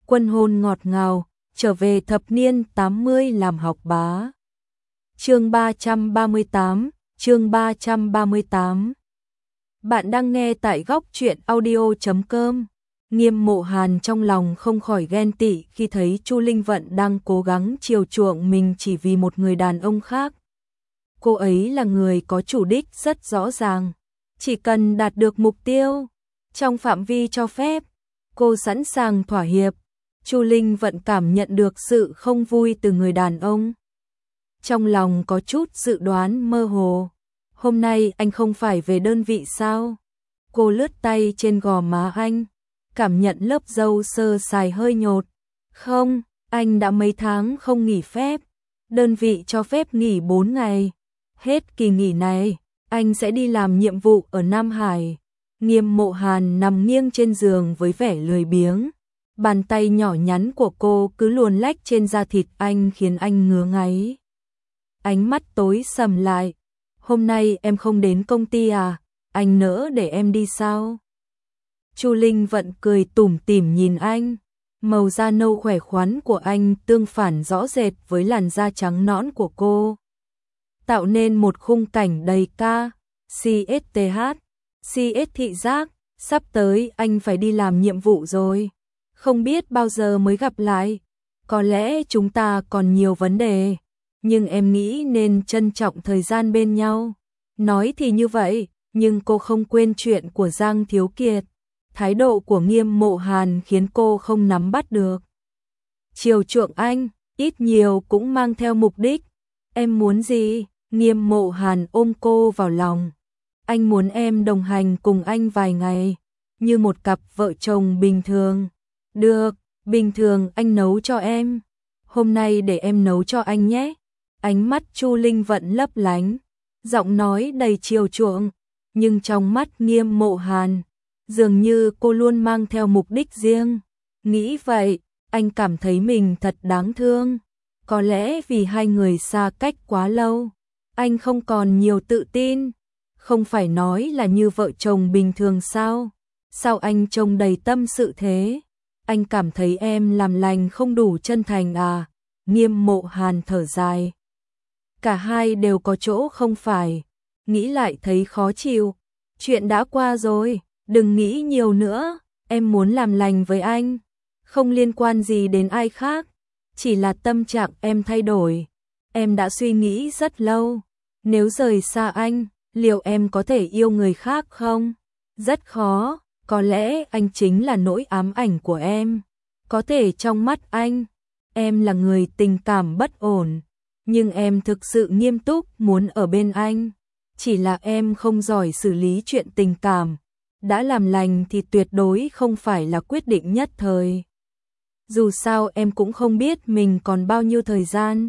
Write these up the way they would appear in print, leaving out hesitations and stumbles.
Quân hôn ngọt ngào, trở về thập niên 80 làm học bá. Chương 338, chương 338. Bạn đang nghe tại góc truyện audio.com. Nghiêm Mộ Hàn trong lòng không khỏi ghen tị khi thấy Chu Linh Vận đang cố gắng chiều chuộng mình chỉ vì một người đàn ông khác. Cô ấy là người có chủ đích rất rõ ràng, chỉ cần đạt được mục tiêu trong phạm vi cho phép, cô sẵn sàng thỏa hiệp. Chu Linh Vận cảm nhận được sự không vui từ người đàn ông. Trong lòng có chút dự đoán mơ hồ. Hôm nay anh không phải về đơn vị sao? Cô lướt tay trên gò má anh, cảm nhận lớp râu sơ sài hơi nhột. Không, anh đã mấy tháng không nghỉ phép. Đơn vị cho phép nghỉ 4 ngày. Hết kỳ nghỉ này, anh sẽ đi làm nhiệm vụ ở Nam Hải. Nghiêm Mộ Hàn nằm nghiêng trên giường với vẻ lười biếng. Bàn tay nhỏ nhắn của cô cứ luồn lách trên da thịt anh khiến anh ngứa ngáy. Ánh mắt tối sầm lại. Hôm nay em không đến công ty à? Anh nỡ để em đi sao? Chu Linh Vận cười tủm tỉm nhìn anh. Màu da nâu khỏe khoắn của anh tương phản rõ rệt với làn da trắng nõn của cô, tạo nên một khung cảnh đầy CSTH, CS thị giác. Sắp tới anh phải đi làm nhiệm vụ rồi. Không biết bao giờ mới gặp lại. Có lẽ chúng ta còn nhiều vấn đề, nhưng em nghĩ nên trân trọng thời gian bên nhau. Nói thì như vậy, nhưng cô không quên chuyện của Giang Thiếu Kiệt. Thái độ của Nghiêm Mộ Hàn khiến cô không nắm bắt được. Chiều chuộng anh, ít nhiều cũng mang theo mục đích. Em muốn gì? Nghiêm Mộ Hàn ôm cô vào lòng. Anh muốn em đồng hành cùng anh vài ngày, như một cặp vợ chồng bình thường. Được, bình thường anh nấu cho em. Hôm nay để em nấu cho anh nhé. Ánh mắt Chu Linh Vận lấp lánh, giọng nói đầy chiều chuộng, nhưng trong mắt Nghiêm Mộ Hàn, dường như cô luôn mang theo mục đích riêng. Nghĩ vậy, anh cảm thấy mình thật đáng thương. Có lẽ vì hai người xa cách quá lâu, anh không còn nhiều tự tin. Không phải nói là như vợ chồng bình thường sao? Sao anh trông đầy tâm sự thế? Anh cảm thấy em làm lành không đủ chân thành à? Nghiêm Mộ Hàn thở dài. Cả hai đều có chỗ không phải. Nghĩ lại thấy khó chịu. Chuyện đã qua rồi, đừng nghĩ nhiều nữa. Em muốn làm lành với anh, không liên quan gì đến ai khác. Chỉ là tâm trạng em thay đổi. Em đã suy nghĩ rất lâu. Nếu rời xa anh, liệu em có thể yêu người khác không? Rất khó. Có lẽ anh chính là nỗi ám ảnh của em. Có thể trong mắt anh, em là người tình cảm bất ổn, nhưng em thực sự nghiêm túc muốn ở bên anh. Chỉ là em không giỏi xử lý chuyện tình cảm. Đã làm lành thì tuyệt đối không phải là quyết định nhất thời. Dù sao em cũng không biết mình còn bao nhiêu thời gian.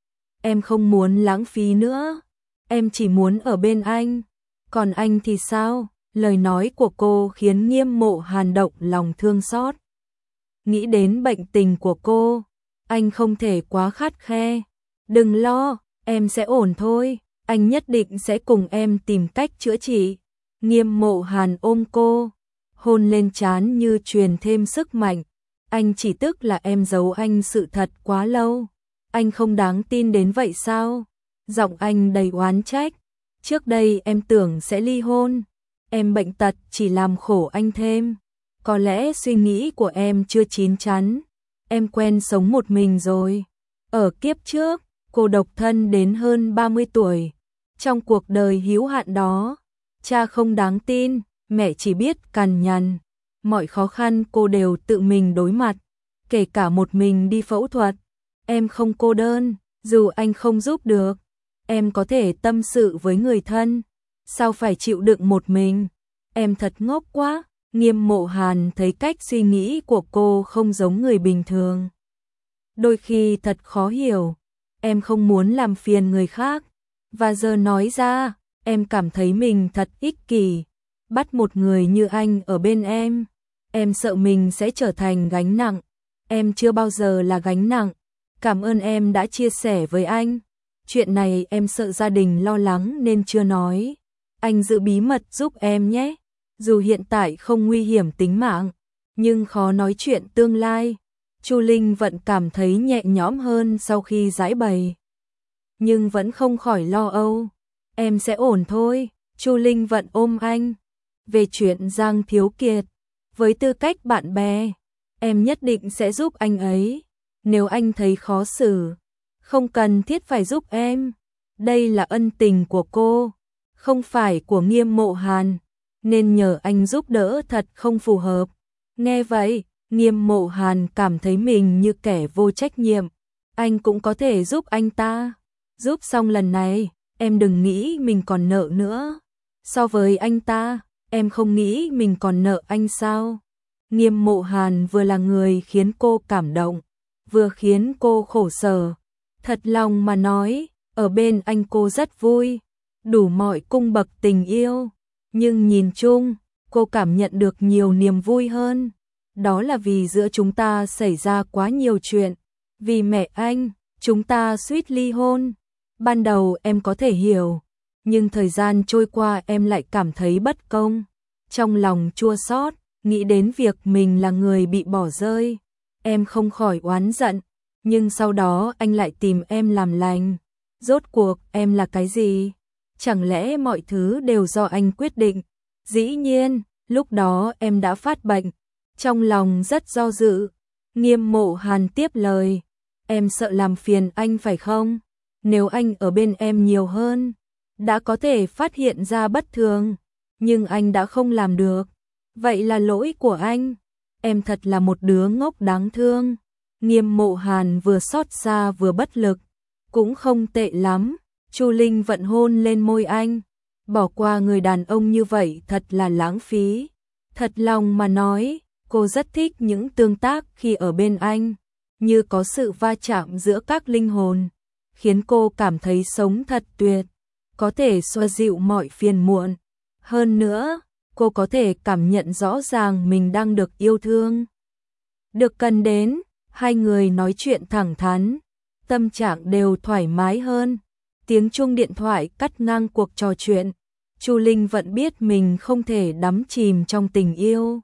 Em không muốn lãng phí nữa. Em chỉ muốn ở bên anh. Còn anh thì sao? Lời nói của cô khiến Nghiêm Mộ Hàn động lòng thương xót. Nghĩ đến bệnh tình của cô, anh không thể quá khắt khe. Đừng lo, em sẽ ổn thôi. Anh nhất định sẽ cùng em tìm cách chữa trị. Nghiêm Mộ Hàn ôm cô, hôn lên trán như truyền thêm sức mạnh. Anh chỉ tức là em giấu anh sự thật quá lâu. Anh không đáng tin đến vậy sao? Giọng anh đầy oán trách. Trước đây em tưởng sẽ ly hôn. Em bệnh tật chỉ làm khổ anh thêm. Có lẽ suy nghĩ của em chưa chín chắn. Em quen sống một mình rồi. Ở kiếp trước, cô độc thân đến hơn 30 tuổi. Trong cuộc đời hữu hạn đó, cha không đáng tin, mẹ chỉ biết cằn nhằn. Mọi khó khăn cô đều tự mình đối mặt, kể cả một mình đi phẫu thuật. Em không cô đơn, dù anh không giúp được. Em có thể tâm sự với người thân. Sao phải chịu đựng một mình? Em thật ngốc quá. Nghiêm Mộ Hàn thấy cách suy nghĩ của cô không giống người bình thường. Đôi khi thật khó hiểu. Em không muốn làm phiền người khác. Và giờ nói ra, em cảm thấy mình thật ích kỷ. Bắt một người như anh ở bên em sợ mình sẽ trở thành gánh nặng. Em chưa bao giờ là gánh nặng. Cảm ơn em đã chia sẻ với anh. Chuyện này em sợ gia đình lo lắng nên chưa nói. Anh giữ bí mật giúp em nhé. Dù hiện tại không nguy hiểm tính mạng, nhưng khó nói chuyện tương lai. Chu Linh Vận cảm thấy nhẹ nhõm hơn sau khi giải bày. Nhưng vẫn không khỏi lo âu. Em sẽ ổn thôi. Chu Linh Vận ôm anh. Về chuyện Giang Thiếu Kiệt, với tư cách bạn bè, em nhất định sẽ giúp anh ấy. Nếu anh thấy khó xử, không cần thiết phải giúp em. Đây là ân tình của cô, không phải của Nghiêm Mộ Hàn, nên nhờ anh giúp đỡ thật không phù hợp. Nghe vậy, Nghiêm Mộ Hàn cảm thấy mình như kẻ vô trách nhiệm. Anh cũng có thể giúp anh ta. Giúp xong lần này, em đừng nghĩ mình còn nợ nữa. So với anh ta, em không nghĩ mình còn nợ anh sao? Nghiêm Mộ Hàn vừa là người khiến cô cảm động, vừa khiến cô khổ sở. Thật lòng mà nói, ở bên anh cô rất vui, đủ mọi cung bậc tình yêu. Nhưng nhìn chung, cô cảm nhận được nhiều niềm vui hơn. Đó là vì giữa chúng ta xảy ra quá nhiều chuyện. Vì mẹ anh, chúng ta suýt ly hôn. Ban đầu em có thể hiểu, nhưng thời gian trôi qua em lại cảm thấy bất công. Trong lòng chua xót, nghĩ đến việc mình là người bị bỏ rơi. Em không khỏi oán giận, nhưng sau đó anh lại tìm em làm lành. Rốt cuộc em là cái gì? Chẳng lẽ mọi thứ đều do anh quyết định? Dĩ nhiên, lúc đó em đã phát bệnh, trong lòng rất do dự. Nghiêm Mộ Hàn tiếp lời, em sợ làm phiền anh phải không? Nếu anh ở bên em nhiều hơn, đã có thể phát hiện ra bất thường, nhưng anh đã không làm được. Vậy là lỗi của anh. Em thật là một đứa ngốc đáng thương. Nghiêm Mộ Hàn vừa xót xa vừa bất lực. Cũng không tệ lắm. Chu Linh Vận hôn lên môi anh. Bỏ qua người đàn ông như vậy thật là lãng phí. Thật lòng mà nói, cô rất thích những tương tác khi ở bên anh, như có sự va chạm giữa các linh hồn, khiến cô cảm thấy sống thật tuyệt, có thể xoa dịu mọi phiền muộn. Hơn nữa, cô có thể cảm nhận rõ ràng mình đang được yêu thương. Được cần đến, hai người nói chuyện thẳng thắn, tâm trạng đều thoải mái hơn. Tiếng chuông điện thoại cắt ngang cuộc trò chuyện. Chu Linh Vận biết mình không thể đắm chìm trong tình yêu,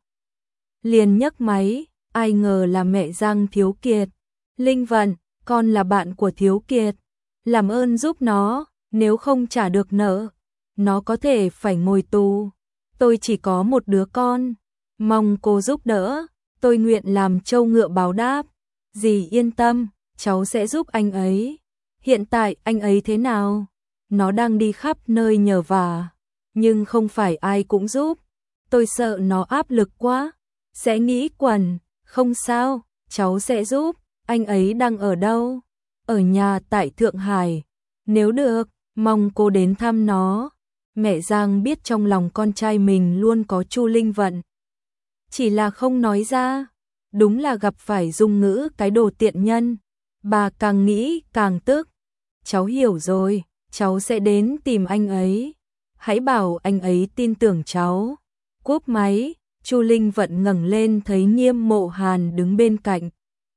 liền nhấc máy, ai ngờ là mẹ Giang Thiếu Kiệt. Linh Vận, con là bạn của Thiếu Kiệt, làm ơn giúp nó, nếu không trả được nợ, nó có thể phải ngồi tù. Tôi chỉ có một đứa con, mong cô giúp đỡ, tôi nguyện làm trâu ngựa báo đáp. Dì yên tâm, cháu sẽ giúp anh ấy. Hiện tại anh ấy thế nào? Nó đang đi khắp nơi nhờ vả, nhưng không phải ai cũng giúp. Tôi sợ nó áp lực quá, sẽ nghĩ quẩn. Không sao, cháu sẽ giúp. Anh ấy đang ở đâu? Ở nhà tại Thượng Hải. Nếu được, mong cô đến thăm nó. Mẹ Giang biết trong lòng con trai mình luôn có Chu Linh Vận, chỉ là không nói ra. Đúng là gặp phải dung ngữ cái đồ tiện nhân. Bà càng nghĩ càng tức. Cháu hiểu rồi, cháu sẽ đến tìm anh ấy. Hãy bảo anh ấy tin tưởng cháu. Cúp máy, Chu Linh Vận ngẩng lên thấy Nghiêm Mộ Hàn đứng bên cạnh.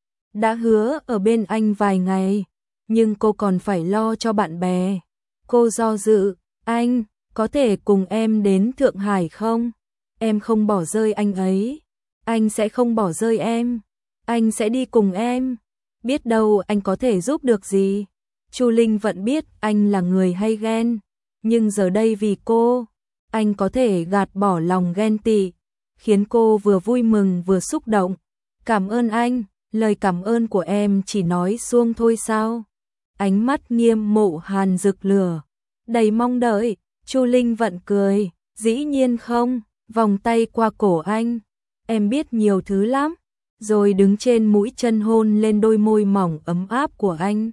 Đã hứa ở bên anh vài ngày, nhưng cô còn phải lo cho bạn bè. Cô do dự, anh có thể cùng em đến Thượng Hải không? Em không bỏ rơi anh ấy. Anh sẽ không bỏ rơi em. Anh sẽ đi cùng em. Biết đâu anh có thể giúp được gì. Chu Linh Vận biết anh là người hay ghen, nhưng giờ đây vì cô, anh có thể gạt bỏ lòng ghen tị, khiến cô vừa vui mừng vừa xúc động. Cảm ơn anh, lời cảm ơn của em chỉ nói suông thôi sao? Ánh mắt Nghiêm Mộ Hàn rực lửa, đầy mong đợi. Chu Linh Vận cười, dĩ nhiên không, vòng tay qua cổ anh. Em biết nhiều thứ lắm, rồi đứng trên mũi chân hôn lên đôi môi mỏng ấm áp của anh.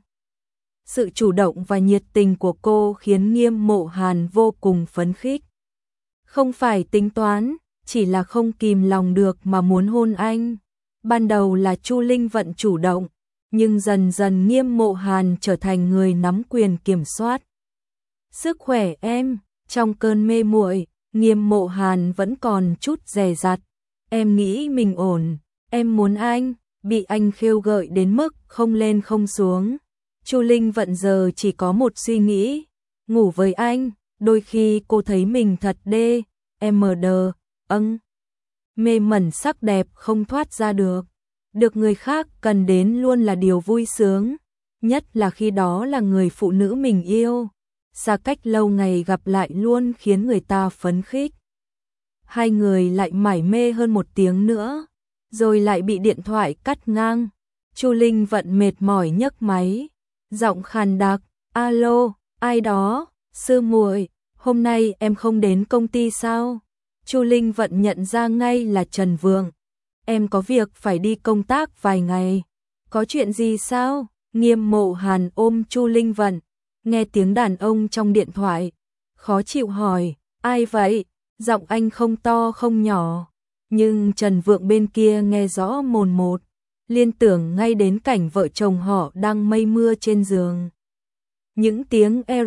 Sự chủ động và nhiệt tình của cô khiến Nghiêm Mộ Hàn vô cùng phấn khích. Không phải tính toán, chỉ là không kìm lòng được mà muốn hôn anh. Ban đầu là Chu Linh Vận chủ động, nhưng dần dần Nghiêm Mộ Hàn trở thành người nắm quyền kiểm soát. Sức khỏe em, trong cơn mê muội, Nghiêm Mộ Hàn vẫn còn chút dè dặt. Em nghĩ mình ổn, em muốn anh, bị anh khêu gợi đến mức không lên không xuống. Chu Linh Vận giờ chỉ có một suy nghĩ, ngủ với anh. Đôi khi cô thấy mình thật mê mẩn sắc đẹp không thoát ra được. Được người khác cần đến luôn là điều vui sướng, nhất là khi đó là người phụ nữ mình yêu. Xa cách lâu ngày gặp lại luôn khiến người ta phấn khích. Hai người lại mải mê hơn 1 tiếng nữa, rồi lại bị điện thoại cắt ngang. Chu Linh Vận mệt mỏi nhấc máy, giọng khàn đặc, "Alo, ai đó, sư muội, hôm nay em không đến công ty sao?" Chu Linh Vận nhận ra ngay là Trần Vượng. "Em có việc phải đi công tác vài ngày." "Có chuyện gì sao?" Nghiêm Mộ Hàn ôm Chu Linh Vận, nghe tiếng đàn ông trong điện thoại, khó chịu hỏi, "Ai vậy?" Giọng anh không to không nhỏ, nhưng Trần Vượng bên kia nghe rõ mồn một, liên tưởng ngay đến cảnh vợ chồng họ đang mây mưa trên giường. Những tiếng R,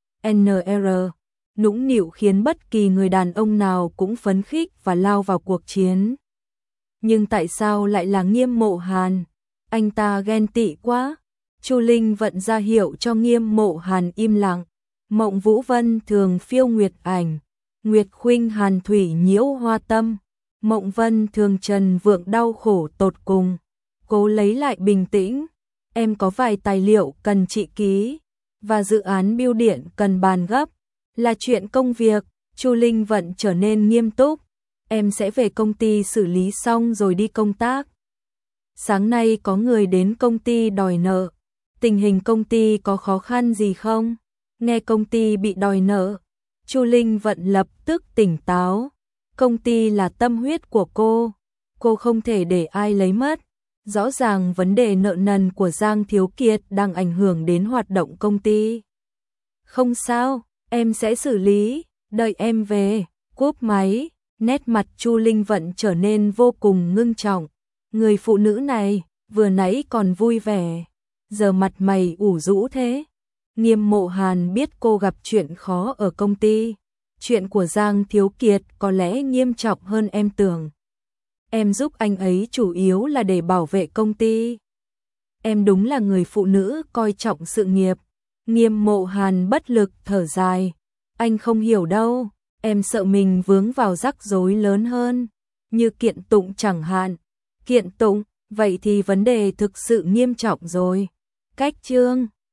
NR, nũng nịu khiến bất kỳ người đàn ông nào cũng phấn khích và lao vào cuộc chiến. Nhưng tại sao lại là Nghiêm Mộ Hàn? Anh ta ghen tị quá. Chu Linh Vận ra hiệu cho Nghiêm Mộ Hàn im lặng. Mộng Vũ Vân thường phiêu nguyệt ảnh, Nguyệt Khuynh Hàn thủy nhiễu hoa tâm. Mộng Vân thường Trần Vượng đau khổ tột cùng. Cố lấy lại bình tĩnh. Em có vài tài liệu cần chị ký, và dự án bưu điện cần bàn gấp. Là chuyện công việc. Chu Linh Vận trở nên nghiêm túc. Em sẽ về công ty xử lý xong rồi đi công tác. Sáng nay có người đến công ty đòi nợ. Tình hình công ty có khó khăn gì không? Nghe công ty bị đòi nợ, Chu Linh Vận lập tức tỉnh táo. Công ty là tâm huyết của cô không thể để ai lấy mất. Rõ ràng vấn đề nợ nần của Giang Thiếu Kiệt đang ảnh hưởng đến hoạt động công ty. Không sao, em sẽ xử lý, đợi em về. Cúp máy, nét mặt Chu Linh Vận trở nên vô cùng ngưng trọng. Người phụ nữ này, vừa nãy còn vui vẻ, giờ mặt mày ủ rũ thế. Nghiêm Mộ Hàn biết cô gặp chuyện khó ở công ty. Chuyện của Giang Thiếu Kiệt có lẽ nghiêm trọng hơn em tưởng. Em giúp anh ấy chủ yếu là để bảo vệ công ty. Em đúng là người phụ nữ coi trọng sự nghiệp. Nghiêm Mộ Hàn bất lực thở dài. Anh không hiểu đâu, em sợ mình vướng vào rắc rối lớn hơn, như kiện tụng chẳng hạn. Kiện tụng, vậy thì vấn đề thực sự nghiêm trọng rồi. Cách chương